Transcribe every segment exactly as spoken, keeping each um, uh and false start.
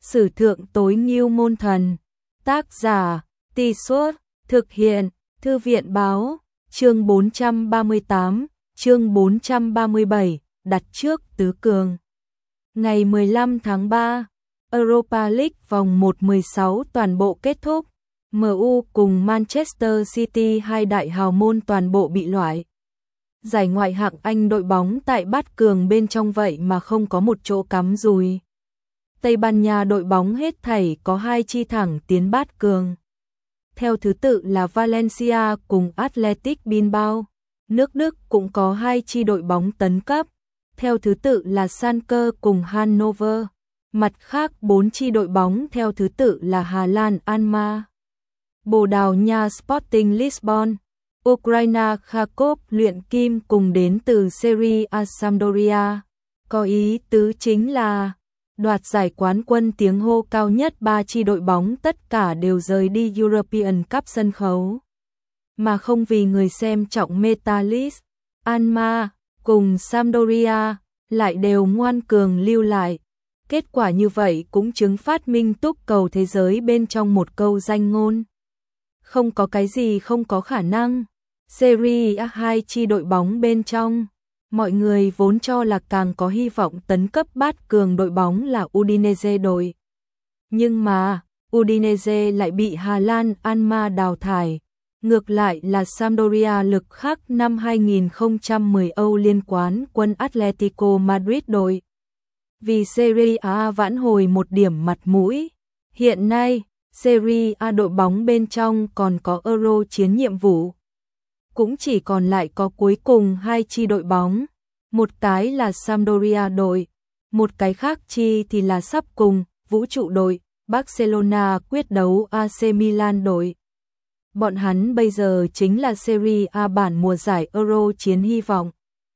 Sử thượng tối ngưu môn thần. Tác giả, Tì Suốt, thực hiện, Thư viện Báo, chương bốn trăm ba mươi tám, chương bốn trăm ba mươi bảy, đặt trước tứ cường. Ngày mười lăm tháng ba, Europa League vòng một mười sáu toàn bộ kết thúc. em u cùng Manchester City hai đại hào môn toàn bộ bị loại. Giải ngoại hạng Anh đội bóng tại bát cường bên trong vậy mà không có một chỗ cắm rùi. Tây Ban Nha đội bóng hết thảy có hai chi thẳng tiến bát cường. Theo thứ tự là Valencia cùng Athletic Bilbao. Nước Đức cũng có hai chi đội bóng tấn cấp. Theo thứ tự là Schalke cùng Hannover. Mặt khác bốn chi đội bóng theo thứ tự là Hà Lan Alkmaar, Bồ Đào Nha Sporting Lisbon, Ukraine Kharkov luyện kim cùng đến từ Serie A Sampdoria. Có ý tứ chính là đoạt giải quán quân, tiếng hô cao nhất ba chi đội bóng tất cả đều rời đi European Cup sân khấu. Mà không vì người xem trọng Metalist, Alkmaar cùng Sampdoria lại đều ngoan cường lưu lại. Kết quả như vậy cũng chứng phát minh túc cầu thế giới bên trong một câu danh ngôn. Không có cái gì không có khả năng. Serie A hai chi đội bóng bên trong, mọi người vốn cho là càng có hy vọng tấn cấp bát cường đội bóng là Udinese đội. Nhưng mà, Udinese lại bị Hà Lan Alkmaar đào thải. Ngược lại là Sampdoria lực khắc năm hai nghìn không trăm mười Âu Liên quán quân Atletico Madrid đội. Vì Serie A vãn hồi một điểm mặt mũi. Hiện nay, Serie A đội bóng bên trong còn có Euro chiến nhiệm vụ. Cũng chỉ còn lại có cuối cùng hai chi đội bóng. Một cái là Sampdoria đội, một cái khác chi thì là sắp cùng, vũ trụ đội, Barcelona quyết đấu a xê Milan đội. Bọn hắn bây giờ chính là Serie A bản mùa giải Euro chiến hy vọng.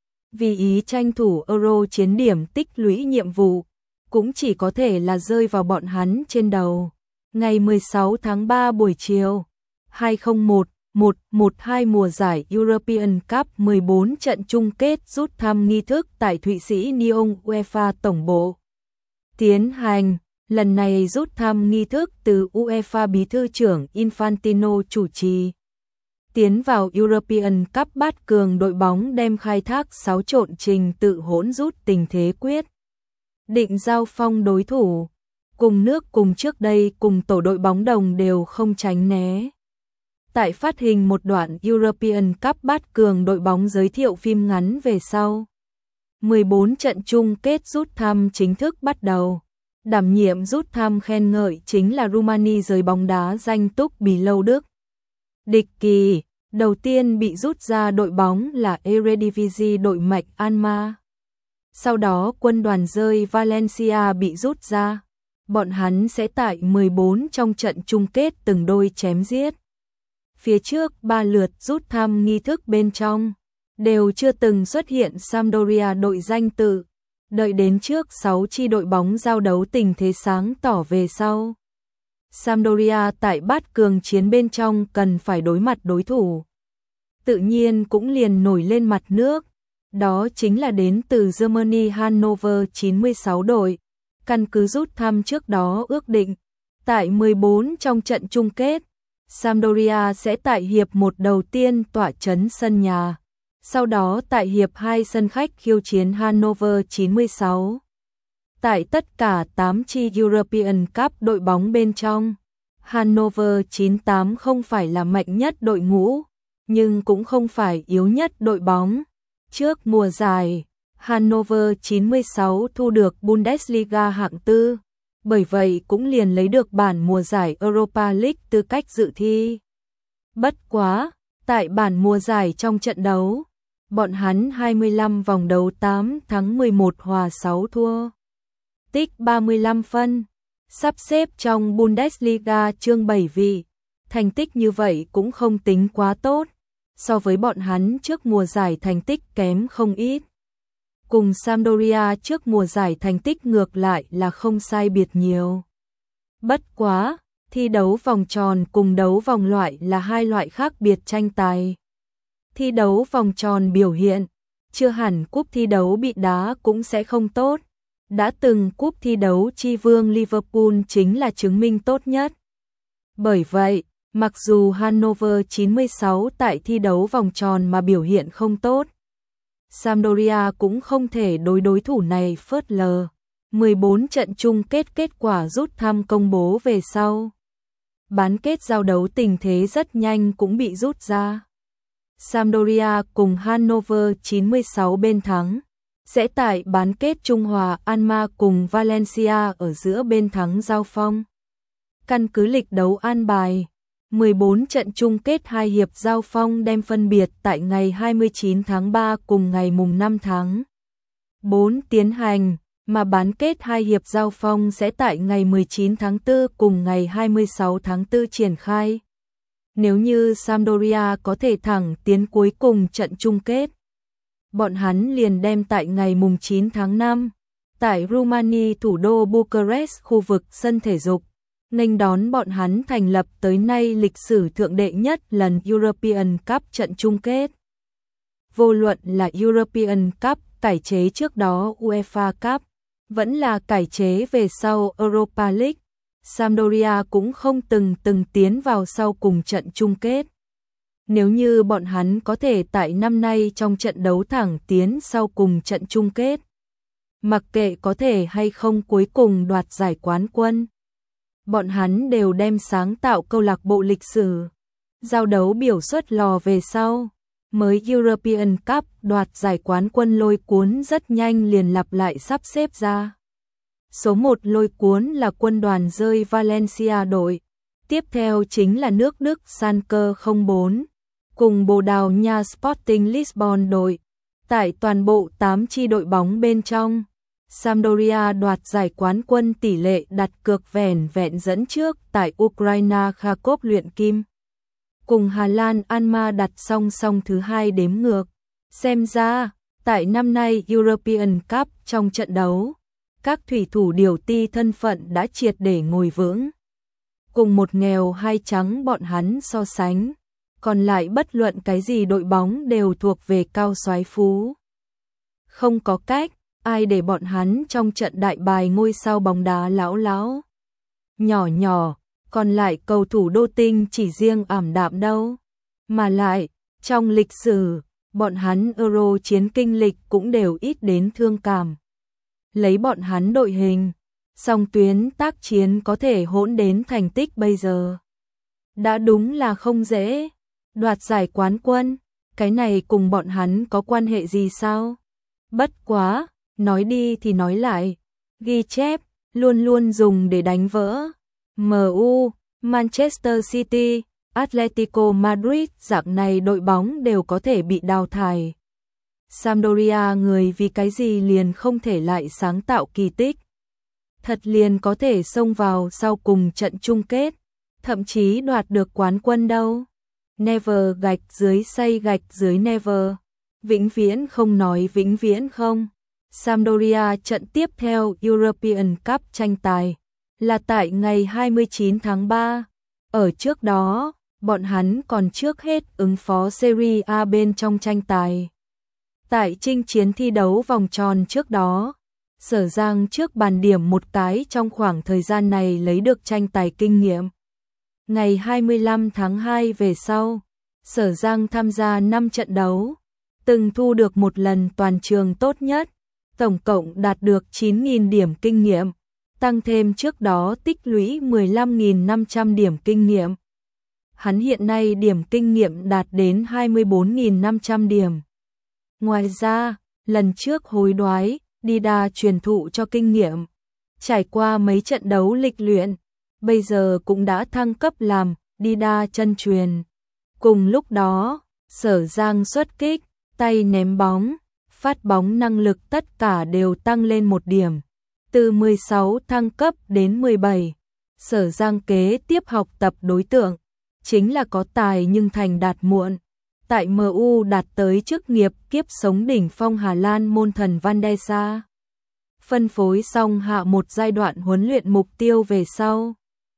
Vì ý tranh thủ Euro chiến điểm tích lũy nhiệm vụ, cũng chỉ có thể là rơi vào bọn hắn trên đầu. Ngày mười sáu tháng ba buổi chiều, hai không một một một hai mùa giải European Cup mười bốn trận chung kết rút thăm nghi thức tại Thụy Sĩ Nyon UEFA tổng bộ tiến hành. Lần này rút thăm nghi thức từ UEFA bí thư trưởng Infantino chủ trì. Tiến vào European Cup bát cường đội bóng đem khai thác sáu trộn trình tự hỗn rút tình thế quyết định giao phong đối thủ. Cùng nước cùng trước đây cùng tổ đội bóng đồng đều không tránh né. Tại phát hình một đoạn European Cup bát cường đội bóng giới thiệu phim ngắn về sau. mười bốn trận chung kết rút thăm chính thức bắt đầu. Đảm nhiệm rút thăm khen ngợi chính là Rumani giới bóng đá danh túc Bỉ Lâu Đức. Địch kỳ đầu tiên bị rút ra đội bóng là Eredivisie đội mạnh Alkmaar. Sau đó quân đoàn rơi Valencia bị rút ra. Bọn hắn sẽ tại mười bốn trong trận chung kết từng đôi chém giết. Phía trước ba lượt rút thăm nghi thức bên trong đều chưa từng xuất hiện Sampdoria đội danh tự. Đợi đến trước sáu chi đội bóng giao đấu tình thế sáng tỏ về sau. Sampdoria tại bát cường chiến bên trong cần phải đối mặt đối thủ. Tự nhiên cũng liền nổi lên mặt nước. Đó chính là đến từ Germany Hannover chín mươi sáu đội. Căn cứ rút thăm trước đó ước định. Tại mười bốn trong trận chung kết, Sampdoria sẽ tại hiệp một đầu tiên tỏa chấn sân nhà. Sau đó tại hiệp hai sân khách khiêu chiến Hannover chín mươi sáu. Tại tất cả tám chi European Cup đội bóng bên trong, Hannover chín mươi tám không phải là mạnh nhất đội ngũ, nhưng cũng không phải yếu nhất đội bóng. Trước mùa giải, Hannover chín mươi sáu thu được Bundesliga hạng tư, bởi vậy cũng liền lấy được bản mùa giải Europa League tư cách dự thi. Bất quá, tại bản mùa giải trong trận đấu, bọn hắn hai mươi lăm vòng đấu tám thắng mười một hòa sáu thua. Tích ba mươi lăm phân, sắp xếp trong Bundesliga chương bảy vị. Thành tích như vậy cũng không tính quá tốt, so với bọn hắn trước mùa giải thành tích kém không ít. Cùng Sampdoria trước mùa giải thành tích ngược lại là không sai biệt nhiều. Bất quá, thi đấu vòng tròn cùng đấu vòng loại là hai loại khác biệt tranh tài. Thi đấu vòng tròn biểu hiện, chưa hẳn cúp thi đấu bị đá cũng sẽ không tốt. Đã từng cúp thi đấu chi vương Liverpool chính là chứng minh tốt nhất. Bởi vậy, mặc dù Hannover chín mươi sáu tại thi đấu vòng tròn mà biểu hiện không tốt, Sampdoria cũng không thể đối đối thủ này phớt lờ. mười bốn trận chung kết kết quả rút thăm công bố về sau. Bán kết giao đấu tình thế rất nhanh cũng bị rút ra. Sampdoria cùng Hannover chín mươi sáu bên thắng, sẽ tại bán kết Trung Hòa Alma cùng Valencia ở giữa bên thắng giao phong. Căn cứ lịch đấu an bài, mười bốn trận chung kết hai hiệp giao phong đem phân biệt tại ngày hai mươi chín tháng ba cùng ngày mùng năm tháng tư tiến hành, mà bán kết hai hiệp giao phong sẽ tại ngày mười chín tháng tư cùng ngày hai mươi sáu tháng tư triển khai. Nếu như Sampdoria có thể thẳng tiến cuối cùng trận chung kết, bọn hắn liền đem tại ngày mùng chín tháng năm, tại Rumani thủ đô Bucharest khu vực sân thể dục, nghênh đón bọn hắn thành lập tới nay lịch sử thượng đệ nhất lần European Cup trận chung kết. Vô luận là European Cup cải chế trước đó UEFA Cup, vẫn là cải chế về sau Europa League, Sampdoria cũng không từng từng tiến vào sau cùng trận chung kết. Nếu như bọn hắn có thể tại năm nay trong trận đấu thẳng tiến sau cùng trận chung kết, mặc kệ có thể hay không cuối cùng đoạt giải quán quân, bọn hắn đều đem sáng tạo câu lạc bộ lịch sử. Giao đấu biểu xuất lò về sau, mới European Cup đoạt giải quán quân lôi cuốn rất nhanh liền lặp lại sắp xếp ra. Số một lôi cuốn là quân đoàn rơi Valencia đội, tiếp theo chính là nước Đức Schalke không bốn, cùng Bồ Đào Nha Sporting Lisbon đội. Tại toàn bộ tám chi đội bóng bên trong, Sampdoria đoạt giải quán quân tỷ lệ đặt cược vẻn vẹn dẫn trước tại Ukraine Kharkov luyện kim. Cùng Hà Lan Alma đặt song song thứ hai đếm ngược. Xem ra, tại năm nay European Cup trong trận đấu, các thủy thủ điều ti thân phận đã triệt để ngồi vững. Cùng một nghèo hai trắng bọn hắn so sánh, còn lại bất luận cái gì đội bóng đều thuộc về cao soái phú. Không có cách, ai để bọn hắn trong trận đại bài ngôi sao bóng đá lão lão. Nhỏ nhỏ, còn lại cầu thủ đô tinh chỉ riêng ảm đạm đâu. Mà lại, trong lịch sử, bọn hắn Euro chiến kinh lịch cũng đều ít đến thương cảm. Lấy bọn hắn đội hình, song tuyến tác chiến có thể hỗn đến thành tích bây giờ. Đã đúng là không dễ. Đoạt giải quán quân, cái này cùng bọn hắn có quan hệ gì sao? Bất quá, nói đi thì nói lại, ghi chép, luôn luôn dùng để đánh vỡ. em u, Manchester City, Atletico Madrid dạng này đội bóng đều có thể bị đào thải. Sampdoria người vì cái gì liền không thể lại sáng tạo kỳ tích. Thật liền có thể xông vào sau cùng trận chung kết, thậm chí đoạt được quán quân đâu. Never gạch dưới xây gạch dưới never. Vĩnh viễn không nói vĩnh viễn không. Sampdoria trận tiếp theo European Cup tranh tài là tại ngày hai mươi chín tháng ba. Ở trước đó, bọn hắn còn trước hết ứng phó Serie A bên trong tranh tài. Tại chinh chiến thi đấu vòng tròn trước đó, Sở Giang trước bàn điểm một cái trong khoảng thời gian này lấy được tranh tài kinh nghiệm. Ngày hai mươi lăm tháng hai về sau, Sở Giang tham gia năm trận đấu, từng thu được một lần toàn trường tốt nhất, tổng cộng đạt được chín nghìn điểm kinh nghiệm, tăng thêm trước đó tích lũy mười lăm nghìn năm trăm điểm kinh nghiệm. Hắn hiện nay điểm kinh nghiệm đạt đến hai mươi bốn nghìn năm trăm điểm. Ngoài ra, lần trước hối đoái, Dida truyền thụ cho kinh nghiệm. Trải qua mấy trận đấu lịch luyện, bây giờ cũng đã thăng cấp làm Dida chân truyền. Cùng lúc đó, Sở Giang xuất kích, tay ném bóng, phát bóng năng lực tất cả đều tăng lên một điểm. Từ mười sáu thăng cấp đến mười bảy, Sở Giang kế tiếp học tập đối tượng, chính là có tài nhưng thành đạt muộn. Tại em u đạt tới chức nghiệp kiếp sống đỉnh phong Hà Lan môn thần Van der Sa. Phân phối xong hạ một giai đoạn huấn luyện mục tiêu về sau.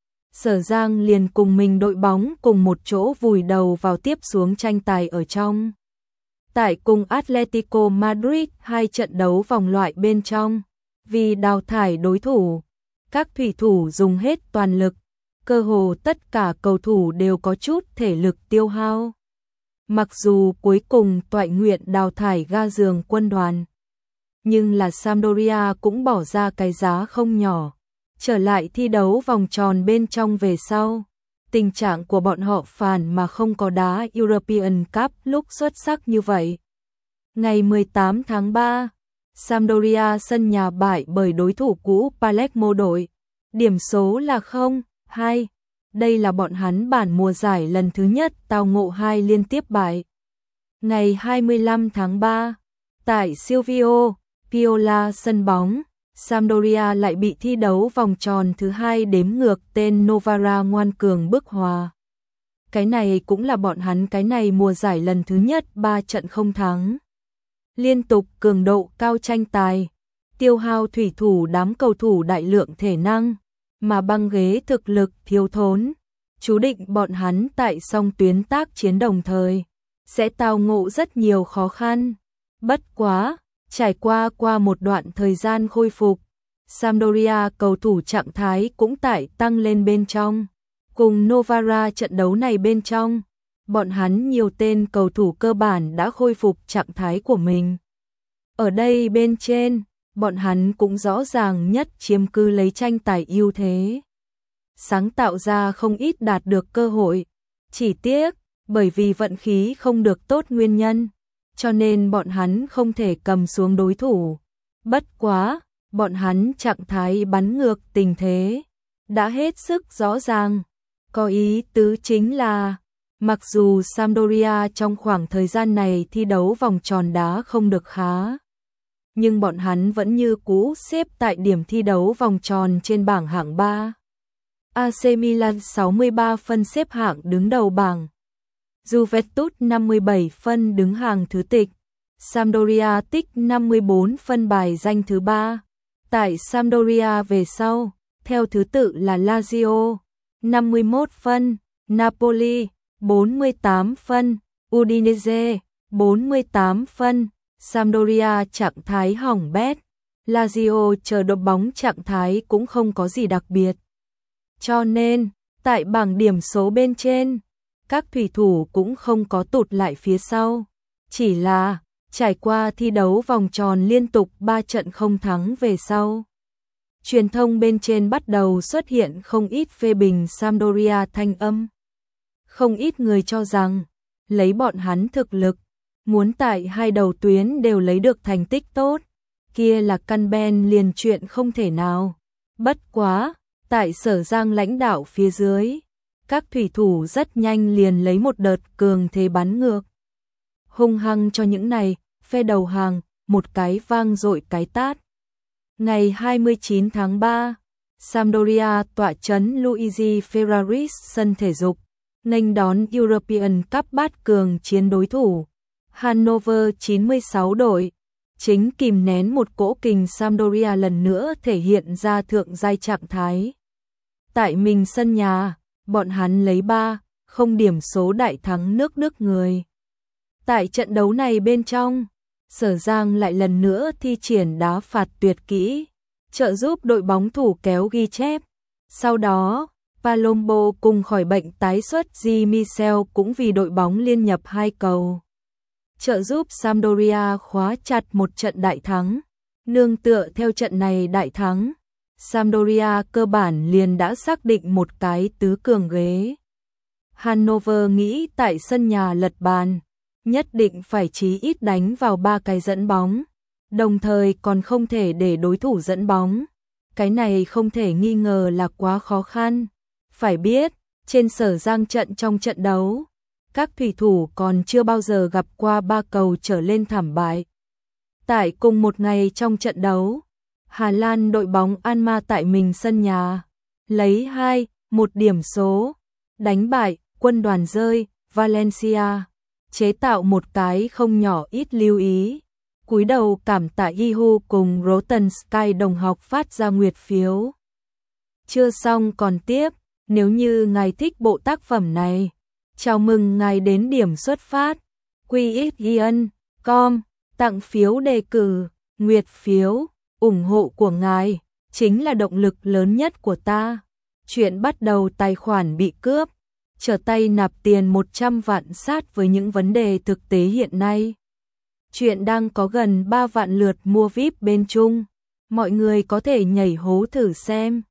Sở Giang liền cùng mình đội bóng cùng một chỗ vùi đầu vào tiếp xuống tranh tài ở trong. Tại cùng Atletico Madrid hai trận đấu vòng loại bên trong, Vì đào thải đối thủ, các thủy thủ dùng hết toàn lực, cơ hồ tất cả cầu thủ đều có chút thể lực tiêu hao. Mặc dù cuối cùng toại nguyện đào thải ga giường quân đoàn, nhưng là Sampdoria cũng bỏ ra cái giá không nhỏ. Trở lại thi đấu vòng tròn bên trong về sau, tình trạng của bọn họ phản mà không có đá European Cup lúc xuất sắc như vậy. Ngày mười tám tháng ba, Sampdoria sân nhà bại bởi đối thủ cũ Palermo đội. Điểm số là không hai. Đây là bọn hắn bản mùa giải lần thứ nhất tao ngộ hai liên tiếp bại. Ngày hai mươi lăm tháng ba, tại Silvio Piola sân bóng, Sampdoria lại bị thi đấu vòng tròn thứ hai đếm ngược tên Novara ngoan cường bức hòa. Cái này cũng là bọn hắn cái này mùa giải lần thứ nhất ba trận không thắng. Liên tục cường độ cao tranh tài, tiêu hao thủy thủ đám cầu thủ đại lượng thể năng, mà băng ghế thực lực thiếu thốn. Chú định bọn hắn tại song tuyến tác chiến đồng thời, sẽ tao ngộ rất nhiều khó khăn. Bất quá, trải qua qua một đoạn thời gian khôi phục, Sampdoria cầu thủ trạng thái cũng tại tăng lên bên trong. Cùng Novara trận đấu này bên trong, bọn hắn nhiều tên cầu thủ cơ bản đã khôi phục trạng thái của mình. Ở đây bên trên, bọn hắn cũng rõ ràng nhất chiếm cứ lấy tranh tài ưu thế. Sáng tạo ra không ít đạt được cơ hội. Chỉ tiếc, bởi vì vận khí không được tốt nguyên nhân, cho nên bọn hắn không thể cầm xuống đối thủ. Bất quá, bọn hắn trạng thái bắn ngược tình thế đã hết sức rõ ràng. Có ý tứ chính là, mặc dù Sampdoria trong khoảng thời gian này thi đấu vòng tròn đá không được khá, nhưng bọn hắn vẫn như cũ xếp tại điểm thi đấu vòng tròn trên bảng hạng ba. a xê Milan sáu mươi ba phân xếp hạng đứng đầu bảng. Juventus năm mươi bảy phân đứng hàng thứ tịch. Sampdoria tích năm mươi bốn phân bài danh thứ ba. Tại Sampdoria về sau, theo thứ tự là Lazio năm mươi mốt phân, Napoli bốn mươi tám phân, Udinese bốn mươi tám phân. Sampdoria trạng thái hỏng bét, Lazio chờ đội bóng trạng thái cũng không có gì đặc biệt. Cho nên, tại bảng điểm số bên trên, các thủy thủ cũng không có tụt lại phía sau. Chỉ là, trải qua thi đấu vòng tròn liên tục ba trận không thắng về sau, truyền thông bên trên bắt đầu xuất hiện không ít phê bình Sampdoria thanh âm. Không ít người cho rằng, lấy bọn hắn thực lực, muốn tại hai đầu tuyến đều lấy được thành tích tốt, kia là căn ben liền chuyện không thể nào. Bất quá, tại Sở Giang lãnh đạo phía dưới, các thủy thủ rất nhanh liền lấy một đợt cường thế bắn ngược. Hung hăng cho những này, phe đầu hàng, một cái vang dội cái tát. Ngày hai mươi chín tháng ba, Sampdoria tọa trấn Luigi Ferraris sân thể dục, nghênh đón European Cup bát cường chiến đối thủ. Hannover chín mươi sáu đội, chính kìm nén một cỗ kình Sampdoria lần nữa thể hiện ra thượng giai trạng thái. Tại mình sân nhà, bọn hắn lấy ba không điểm số đại thắng nước Đức người. Tại trận đấu này bên trong, Sở Giang lại lần nữa thi triển đá phạt tuyệt kỹ, trợ giúp đội bóng thủ kéo ghi chép. Sau đó, Palombo cùng khỏi bệnh tái xuất Di Michel cũng vì đội bóng liên nhập hai cầu, trợ giúp Sampdoria khóa chặt một trận đại thắng. Nương tựa theo trận này đại thắng, Sampdoria cơ bản liền đã xác định một cái tứ cường ghế. Hannover nghĩ tại sân nhà lật bàn, nhất định phải chí ít đánh vào ba cái dẫn bóng, đồng thời còn không thể để đối thủ dẫn bóng. Cái này không thể nghi ngờ là quá khó khăn. Phải biết, trên Sở Giang trận trong trận đấu, các thủy thủ còn chưa bao giờ gặp qua ba cầu trở lên thảm bại. Tại cùng một ngày trong trận đấu, Hà Lan đội bóng Alma tại mình sân nhà, lấy hai một điểm số, đánh bại quân đoàn rơi Valencia, chế tạo một cái không nhỏ ít lưu ý. Cúi đầu cảm tạ Ihu cùng Rotten Sky đồng học phát ra nguyệt phiếu. Chưa xong còn tiếp, nếu như ngài thích bộ tác phẩm này, chào mừng ngài đến điểm xuất phát quy x i n chấm com tặng phiếu đề cử, nguyệt phiếu. ủng hộ của ngài chính là động lực lớn nhất của ta. Chuyện bắt đầu tài khoản bị cướp, trở tay nạp tiền một trăm vạn sát với những vấn đề thực tế hiện nay. Chuyện đang có gần ba vạn lượt mua vi ai pi bên Trung. Mọi người có thể nhảy hố thử xem.